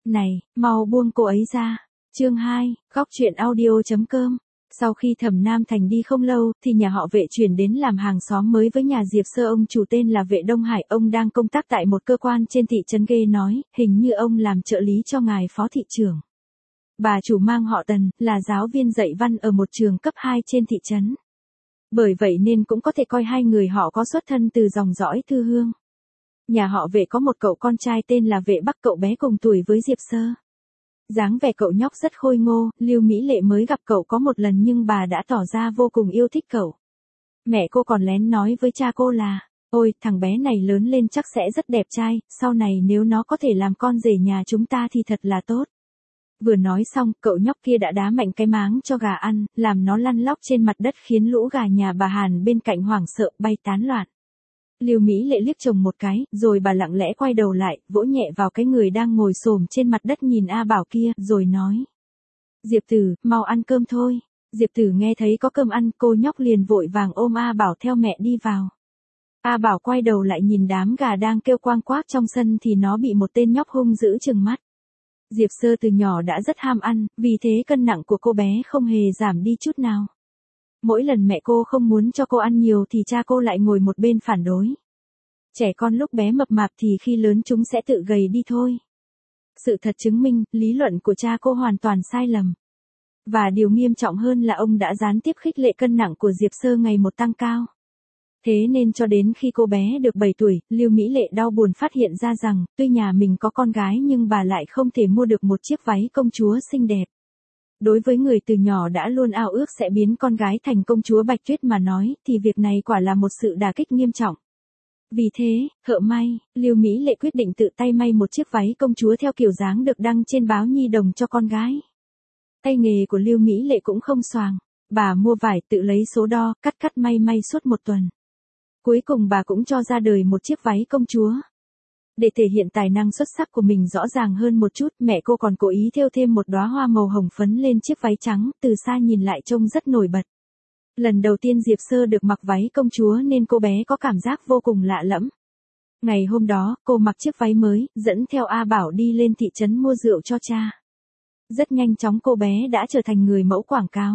Này, mau buông cô ấy ra. Chương 2, góc truyện audio.com. Sau khi Thẩm Nam Thành đi không lâu, thì nhà họ Vệ chuyển đến làm hàng xóm mới với nhà Diệp Sơ. Ông chủ tên là Vệ Đông Hải, ông đang công tác tại một cơ quan trên thị trấn ghê nói, hình như ông làm trợ lý cho ngài phó thị trưởng. Bà chủ mang họ Tần, là giáo viên dạy văn ở một trường cấp 2 trên thị trấn. Bởi vậy nên cũng có thể coi hai người họ có xuất thân từ dòng dõi Thư Hương. Nhà họ Vệ có một cậu con trai tên là Vệ Bắc, cậu bé cùng tuổi với Diệp Sơ. Dáng vẻ cậu nhóc rất khôi ngô, Lưu Mỹ Lệ mới gặp cậu có một lần nhưng bà đã tỏ ra vô cùng yêu thích cậu. Mẹ cô còn lén nói với cha cô là, ôi, thằng bé này lớn lên chắc sẽ rất đẹp trai, sau này nếu nó có thể làm con rể nhà chúng ta thì thật là tốt. Vừa nói xong, cậu nhóc kia đã đá mạnh cái máng cho gà ăn, làm nó lăn lóc trên mặt đất khiến lũ gà nhà bà Hàn bên cạnh hoảng sợ bay tán loạn. Lưu Mỹ Lệ liếc chồng một cái, rồi bà lặng lẽ quay đầu lại, vỗ nhẹ vào cái người đang ngồi xổm trên mặt đất nhìn A Bảo kia, rồi nói. Diệp Tử, mau ăn cơm thôi. Diệp Tử nghe thấy có cơm ăn, cô nhóc liền vội vàng ôm A Bảo theo mẹ đi vào. A Bảo quay đầu lại nhìn đám gà đang kêu quang quác trong sân thì nó bị một tên nhóc hung dữ trừng mắt. Diệp Sơ từ nhỏ đã rất ham ăn, vì thế cân nặng của cô bé không hề giảm đi chút nào. Mỗi lần mẹ cô không muốn cho cô ăn nhiều thì cha cô lại ngồi một bên phản đối. Trẻ con lúc bé mập mạp thì khi lớn chúng sẽ tự gầy đi thôi. Sự thật chứng minh, lý luận của cha cô hoàn toàn sai lầm. Và điều nghiêm trọng hơn là ông đã gián tiếp khích lệ cân nặng của Diệp Sơ ngày một tăng cao. Thế nên cho đến khi cô bé được 7 tuổi, Lưu Mỹ Lệ đau buồn phát hiện ra rằng, tuy nhà mình có con gái nhưng bà lại không thể mua được một chiếc váy công chúa xinh đẹp. Đối với người từ nhỏ đã luôn ao ước sẽ biến con gái thành công chúa Bạch Tuyết mà nói, thì việc này quả là một sự đả kích nghiêm trọng. Vì thế, thợ may, Lưu Mỹ Lệ quyết định tự tay may một chiếc váy công chúa theo kiểu dáng được đăng trên báo Nhi Đồng cho con gái. Tay nghề của Lưu Mỹ Lệ cũng không xoàng. Bà mua vải tự lấy số đo, cắt may suốt một tuần. Cuối cùng bà cũng cho ra đời một chiếc váy công chúa. Để thể hiện tài năng xuất sắc của mình rõ ràng hơn một chút, mẹ cô còn cố ý thêu thêm một đóa hoa màu hồng phấn lên chiếc váy trắng, từ xa nhìn lại trông rất nổi bật. Lần đầu tiên Diệp Sơ được mặc váy công chúa nên cô bé có cảm giác vô cùng lạ lẫm. Ngày hôm đó, cô mặc chiếc váy mới, dẫn theo A Bảo đi lên thị trấn mua rượu cho cha. Rất nhanh chóng cô bé đã trở thành người mẫu quảng cáo.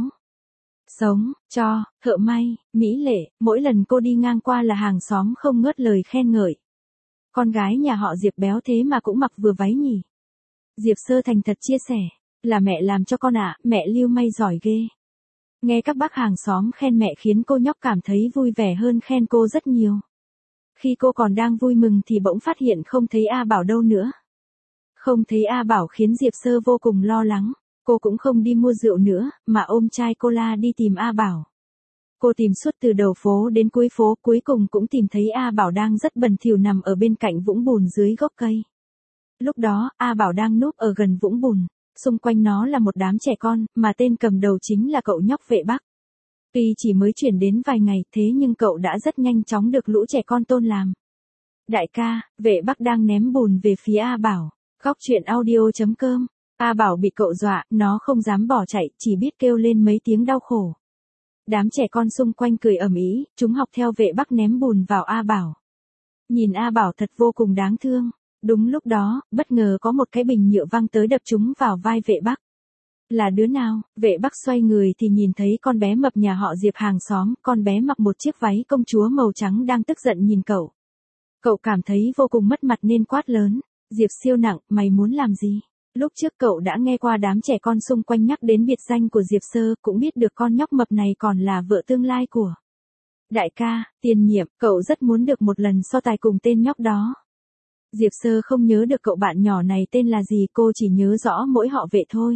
Sống, cho, thợ may, Mỹ Lệ, mỗi lần cô đi ngang qua là hàng xóm không ngớt lời khen ngợi. Con gái nhà họ Diệp béo thế mà cũng mặc vừa váy nhỉ. Diệp Sơ thành thật chia sẻ, là mẹ làm cho con ạ, mẹ Lưu may giỏi ghê. Nghe các bác hàng xóm khen mẹ khiến cô nhóc cảm thấy vui vẻ hơn khen cô rất nhiều. Khi cô còn đang vui mừng thì bỗng phát hiện không thấy A Bảo đâu nữa. Không thấy A Bảo khiến Diệp Sơ vô cùng lo lắng. Cô cũng không đi mua rượu nữa, mà ôm chai cola đi tìm A Bảo. Cô tìm suốt từ đầu phố đến cuối phố, cuối cùng cũng tìm thấy A Bảo đang rất bẩn thỉu nằm ở bên cạnh vũng bùn dưới gốc cây. Lúc đó, A Bảo đang núp ở gần vũng bùn, xung quanh nó là một đám trẻ con, mà tên cầm đầu chính là cậu nhóc Vệ Bắc. Tuy chỉ mới chuyển đến vài ngày, thế nhưng cậu đã rất nhanh chóng được lũ trẻ con tôn làm. Đại ca, Vệ Bắc đang ném bùn về phía A Bảo. Góc truyện audio.com. A Bảo bị cậu dọa, nó không dám bỏ chạy, chỉ biết kêu lên mấy tiếng đau khổ. Đám trẻ con xung quanh cười ầm ĩ, chúng học theo Vệ Bắc ném bùn vào A Bảo. Nhìn A Bảo thật vô cùng đáng thương. Đúng lúc đó, bất ngờ có một cái bình nhựa văng tới đập chúng vào vai Vệ Bắc. Là đứa nào? Vệ Bắc xoay người thì nhìn thấy con bé mập nhà họ Diệp hàng xóm, con bé mặc một chiếc váy công chúa màu trắng đang tức giận nhìn cậu. Cậu cảm thấy vô cùng mất mặt nên quát lớn, Diệp siêu nặng, mày muốn làm gì? Lúc trước cậu đã nghe qua đám trẻ con xung quanh nhắc đến biệt danh của Diệp Sơ, cũng biết được con nhóc mập này còn là vợ tương lai của đại ca, Tiền Nhiệm, cậu rất muốn được một lần so tài cùng tên nhóc đó. Diệp Sơ không nhớ được cậu bạn nhỏ này tên là gì, cô chỉ nhớ rõ mỗi họ Vệ thôi.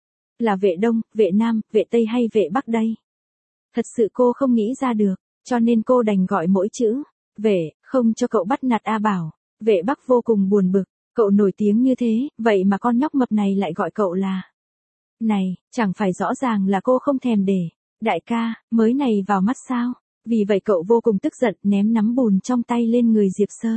Là Vệ Đông, Vệ Nam, Vệ Tây hay Vệ Bắc đây? Thật sự cô không nghĩ ra được, cho nên cô đành gọi mỗi chữ Vệ, không cho cậu bắt nạt A Bảo. Vệ Bắc vô cùng buồn bực. Cậu nổi tiếng như thế, vậy mà con nhóc mập này lại gọi cậu là. Này, chẳng phải rõ ràng là cô không thèm để. Đại ca, mới này vào mắt sao? Vì vậy cậu vô cùng tức giận ném nắm bùn trong tay lên người Diệp Sơ.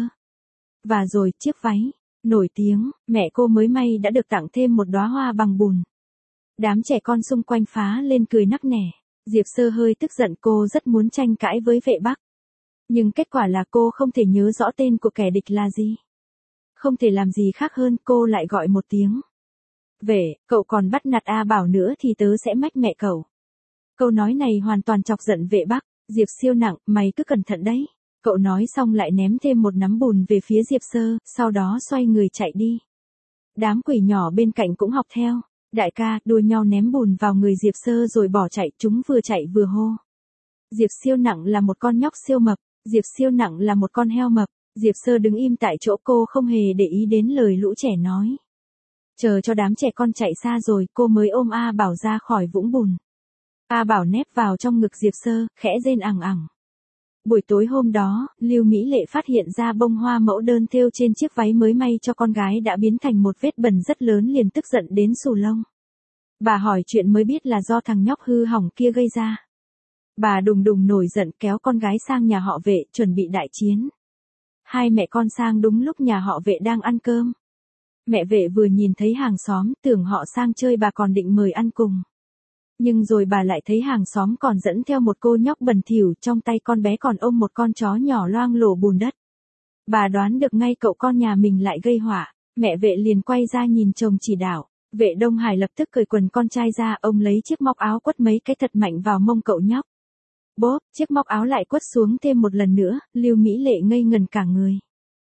Và rồi, chiếc váy, nổi tiếng, mẹ cô mới may đã được tặng thêm một đóa hoa bằng bùn. Đám trẻ con xung quanh phá lên cười nắc nẻ. Diệp Sơ hơi tức giận, cô rất muốn tranh cãi với Vệ Bắc. Nhưng kết quả là cô không thể nhớ rõ tên của kẻ địch là gì. Không thể làm gì khác hơn, cô lại gọi một tiếng. Vệ, cậu còn bắt nạt A Bảo nữa thì tớ sẽ mách mẹ cậu. Câu nói này hoàn toàn chọc giận Vệ Bắc. Diệp Siêu nặng, mày cứ cẩn thận đấy. Cậu nói xong lại ném thêm một nắm bùn về phía Diệp Sơ, sau đó xoay người chạy đi. Đám quỷ nhỏ bên cạnh cũng học theo. Đại ca, đua nhau ném bùn vào người Diệp Sơ rồi bỏ chạy, chúng vừa chạy vừa hô. Diệp Siêu nặng là một con nhóc siêu mập, Diệp Siêu nặng là một con heo mập. Diệp Sơ đứng im tại chỗ, cô không hề để ý đến lời lũ trẻ nói. Chờ cho đám trẻ con chạy xa rồi, cô mới ôm A Bảo ra khỏi vũng bùn. A Bảo nép vào trong ngực Diệp Sơ, khẽ rên ẳng ẳng. Buổi tối hôm đó, Lưu Mỹ Lệ phát hiện ra bông hoa mẫu đơn thêu trên chiếc váy mới may cho con gái đã biến thành một vết bẩn rất lớn, liền tức giận đến xù lông. Bà hỏi chuyện mới biết là do thằng nhóc hư hỏng kia gây ra. Bà đùng đùng nổi giận kéo con gái sang nhà họ Vệ, chuẩn bị đại chiến. Hai mẹ con sang đúng lúc nhà họ Vệ đang ăn cơm. Mẹ Vệ vừa nhìn thấy hàng xóm, tưởng họ sang chơi, bà còn định mời ăn cùng. Nhưng rồi bà lại thấy hàng xóm còn dẫn theo một cô nhóc bẩn thỉu, trong tay con bé còn ôm một con chó nhỏ loang lổ bùn đất. Bà đoán được ngay cậu con nhà mình lại gây họa, mẹ Vệ liền quay ra nhìn chồng chỉ đạo. Vệ Đông Hải lập tức cởi quần con trai ra, ông lấy chiếc móc áo quất mấy cái thật mạnh vào mông cậu nhóc. Bốp, chiếc móc áo lại quất xuống thêm một lần nữa, Lưu Mỹ Lệ ngây ngần cả người.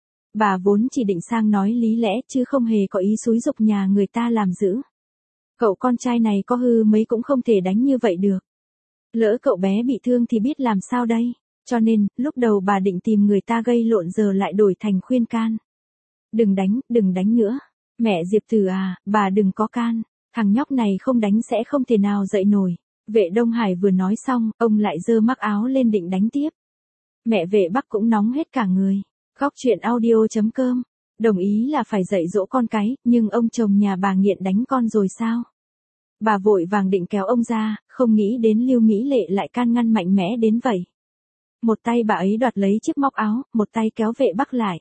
Bà vốn chỉ định sang nói lý lẽ chứ không hề có ý xúi giục nhà người ta làm dữ. Cậu con trai này có hư mấy cũng không thể đánh như vậy được. Lỡ cậu bé bị thương thì biết làm sao đây, cho nên, lúc đầu bà định tìm người ta gây lộn giờ lại đổi thành khuyên can. Đừng đánh nữa. Mẹ Diệp Từ à, bà đừng có can, thằng nhóc này không đánh sẽ không thể nào dậy nổi. Vệ Đông Hải vừa nói xong, ông lại giơ mắc áo lên định đánh tiếp. Mẹ Vệ Bắc cũng nóng hết cả người. Góc truyện audio.com. Đồng ý là phải dạy dỗ con cái, nhưng ông chồng nhà bà nghiện đánh con rồi sao? Bà vội vàng định kéo ông ra, không nghĩ đến Lưu Mỹ Lệ lại can ngăn mạnh mẽ đến vậy. Một tay bà ấy đoạt lấy chiếc móc áo, một tay kéo Vệ Bắc lại.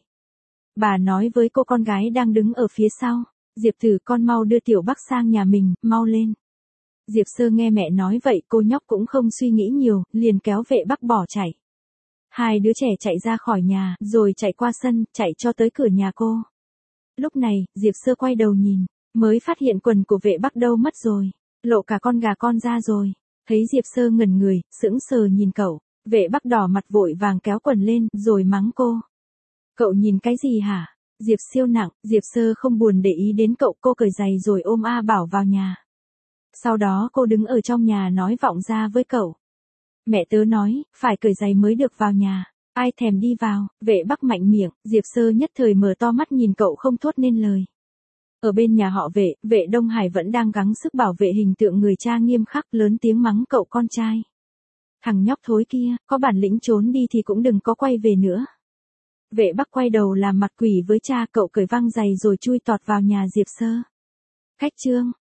Bà nói với cô con gái đang đứng ở phía sau, Diệp Tử con mau đưa Tiểu Bắc sang nhà mình, mau lên. Diệp Sơ nghe mẹ nói vậy, cô nhóc cũng không suy nghĩ nhiều, liền kéo Vệ Bắc bỏ chạy. Hai đứa trẻ chạy ra khỏi nhà, rồi chạy qua sân, chạy cho tới cửa nhà cô. Lúc này, Diệp Sơ quay đầu nhìn, mới phát hiện quần của Vệ Bắc đâu mất rồi, lộ cả con gà con ra rồi. Thấy Diệp Sơ ngẩn người, sững sờ nhìn cậu, Vệ Bắc đỏ mặt vội vàng kéo quần lên, rồi mắng cô. Cậu nhìn cái gì hả? Diệp Siêu nặng, Diệp Sơ không buồn để ý đến cậu, cô cởi giày rồi ôm A Bảo vào nhà. Sau đó cô đứng ở trong nhà nói vọng ra với cậu. Mẹ tớ nói, phải cởi giày mới được vào nhà, ai thèm đi vào. Vệ Bắc mạnh miệng, Diệp Sơ nhất thời mở to mắt nhìn cậu không thốt nên lời. Ở bên nhà họ Vệ, Vệ Đông Hải vẫn đang gắng sức bảo vệ hình tượng người cha nghiêm khắc, lớn tiếng mắng cậu con trai. Thằng nhóc thối kia, có bản lĩnh trốn đi thì cũng đừng có quay về nữa. Vệ Bắc quay đầu làm mặt quỷ với cha, cậu cởi văng giày rồi chui tọt vào nhà Diệp Sơ. Khách chương.